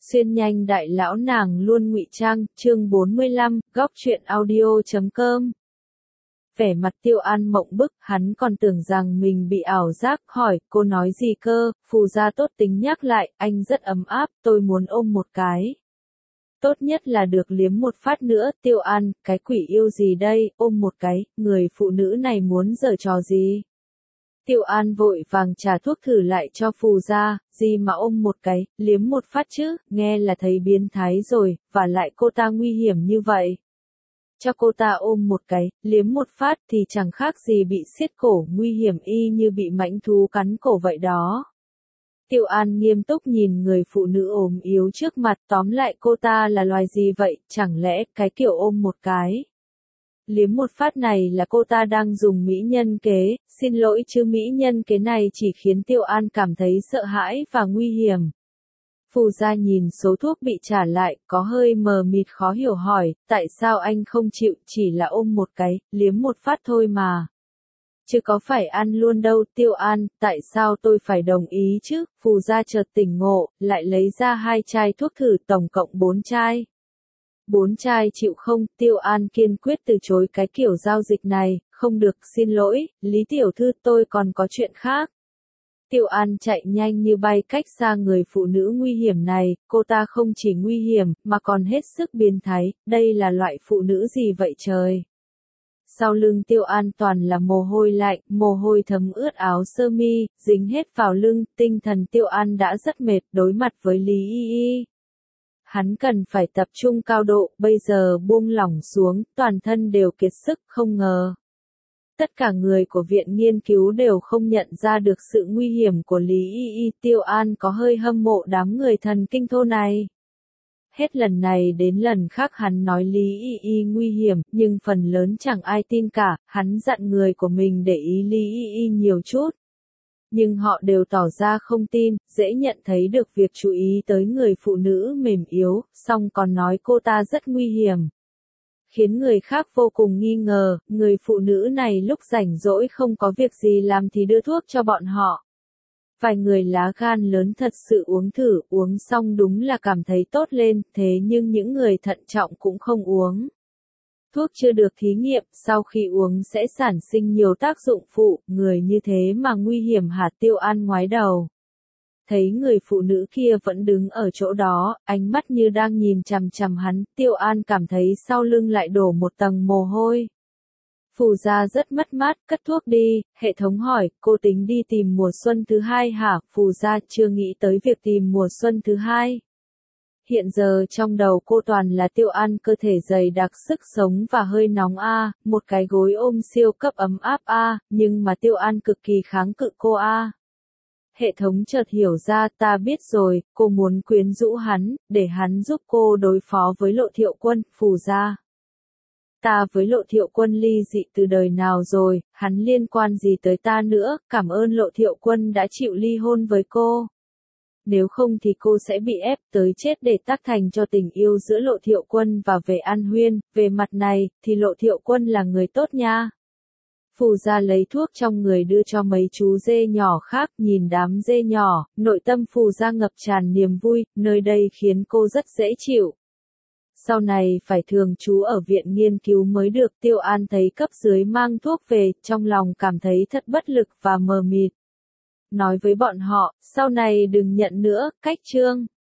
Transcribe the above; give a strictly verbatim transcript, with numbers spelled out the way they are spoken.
Xuyên nhanh đại lão nàng luôn ngụy trang, chương bốn mươi lăm, góc truyện audio chấm com. Vẻ mặt Tiêu An mộng bức, hắn còn tưởng rằng mình bị ảo giác, hỏi, cô nói gì cơ, Phù gia tốt tính nhắc lại, anh rất ấm áp, tôi muốn ôm một cái. Tốt nhất là được liếm một phát nữa, Tiêu An, cái quỷ yêu gì đây, ôm một cái, người phụ nữ này muốn giở trò gì? Tiêu An vội vàng trả thuốc thử lại cho Phù gia, gì mà ôm một cái, liếm một phát chứ, nghe là thấy biến thái rồi, và lại cô ta nguy hiểm như vậy. Cho cô ta ôm một cái, liếm một phát thì chẳng khác gì bị siết cổ, nguy hiểm y như bị mãnh thú cắn cổ vậy đó. Tiêu An nghiêm túc nhìn người phụ nữ ốm yếu trước mặt, tóm lại cô ta là loài gì vậy, chẳng lẽ cái kiểu ôm một cái. Liếm một phát này là cô ta đang dùng mỹ nhân kế, xin lỗi chứ mỹ nhân kế này chỉ khiến Tiêu An cảm thấy sợ hãi và nguy hiểm. Phù gia nhìn số thuốc bị trả lại, có hơi mờ mịt khó hiểu hỏi, tại sao anh không chịu, chỉ là ôm một cái, liếm một phát thôi mà. Chứ có phải ăn luôn đâu, Tiêu An, tại sao tôi phải đồng ý chứ, Phù gia chợt tỉnh ngộ, lại lấy ra hai chai thuốc thử tổng cộng bốn chai. Bốn chai chịu không, Tiêu An kiên quyết từ chối cái kiểu giao dịch này, không được, xin lỗi, Lý tiểu thư tôi còn có chuyện khác. Tiêu An chạy nhanh như bay cách xa người phụ nữ nguy hiểm này, cô ta không chỉ nguy hiểm, mà còn hết sức biến thái, đây là loại phụ nữ gì vậy trời. Sau lưng Tiêu An toàn là mồ hôi lạnh, mồ hôi thấm ướt áo sơ mi, dính hết vào lưng, tinh thần Tiêu An đã rất mệt đối mặt với Lý Y Y. Hắn cần phải tập trung cao độ, bây giờ buông lỏng xuống, toàn thân đều kiệt sức, không ngờ. Tất cả người của viện nghiên cứu đều không nhận ra được sự nguy hiểm của Lý Y Y, Tiêu An có hơi hâm mộ đám người thần kinh thô này. Hết lần này đến lần khác hắn nói Lý Y Y nguy hiểm, nhưng phần lớn chẳng ai tin cả, hắn dặn người của mình để ý Lý Y Y nhiều chút. Nhưng họ đều tỏ ra không tin, dễ nhận thấy được việc chú ý tới người phụ nữ mềm yếu, song còn nói cô ta rất nguy hiểm. Khiến người khác vô cùng nghi ngờ, người phụ nữ này lúc rảnh rỗi không có việc gì làm thì đưa thuốc cho bọn họ. Vài người lá gan lớn thật sự uống thử, uống xong đúng là cảm thấy tốt lên, thế nhưng những người thận trọng cũng không uống. Thuốc chưa được thí nghiệm, sau khi uống sẽ sản sinh nhiều tác dụng phụ, người như thế mà nguy hiểm hả? Tiêu An ngoái đầu. Thấy người phụ nữ kia vẫn đứng ở chỗ đó, ánh mắt như đang nhìn chằm chằm hắn, Tiêu An cảm thấy sau lưng lại đổ một tầng mồ hôi. Phù gia rất mất mát, cất thuốc đi, hệ thống hỏi, cô tính đi tìm mùa xuân thứ hai hả? Phù gia chưa nghĩ tới việc tìm mùa xuân thứ hai. Hiện giờ trong đầu cô toàn là Tiêu An cơ thể dày đặc sức sống và hơi nóng a, một cái gối ôm siêu cấp ấm áp a, nhưng mà Tiêu An cực kỳ kháng cự cô a. Hệ thống chợt hiểu ra, ta biết rồi, cô muốn quyến rũ hắn, để hắn giúp cô đối phó với Lộ Thiệu Quân, Phù gia. Ta với Lộ Thiệu Quân ly dị từ đời nào rồi, hắn liên quan gì tới ta nữa, cảm ơn Lộ Thiệu Quân đã chịu ly hôn với cô. Nếu không thì cô sẽ bị ép tới chết để tác thành cho tình yêu giữa Lộ Thiệu Quân và Về An Huyên, về mặt này, thì Lộ Thiệu Quân là người tốt nha. Phù gia lấy thuốc trong người đưa cho mấy chú dê nhỏ khác, nhìn đám dê nhỏ, nội tâm Phù gia ngập tràn niềm vui, nơi đây khiến cô rất dễ chịu. Sau này phải thường trú ở viện nghiên cứu mới được. Tiêu An thấy cấp dưới mang thuốc về, trong lòng cảm thấy thật bất lực và mờ mịt. Nói với bọn họ, sau này đừng nhận nữa, cách chương.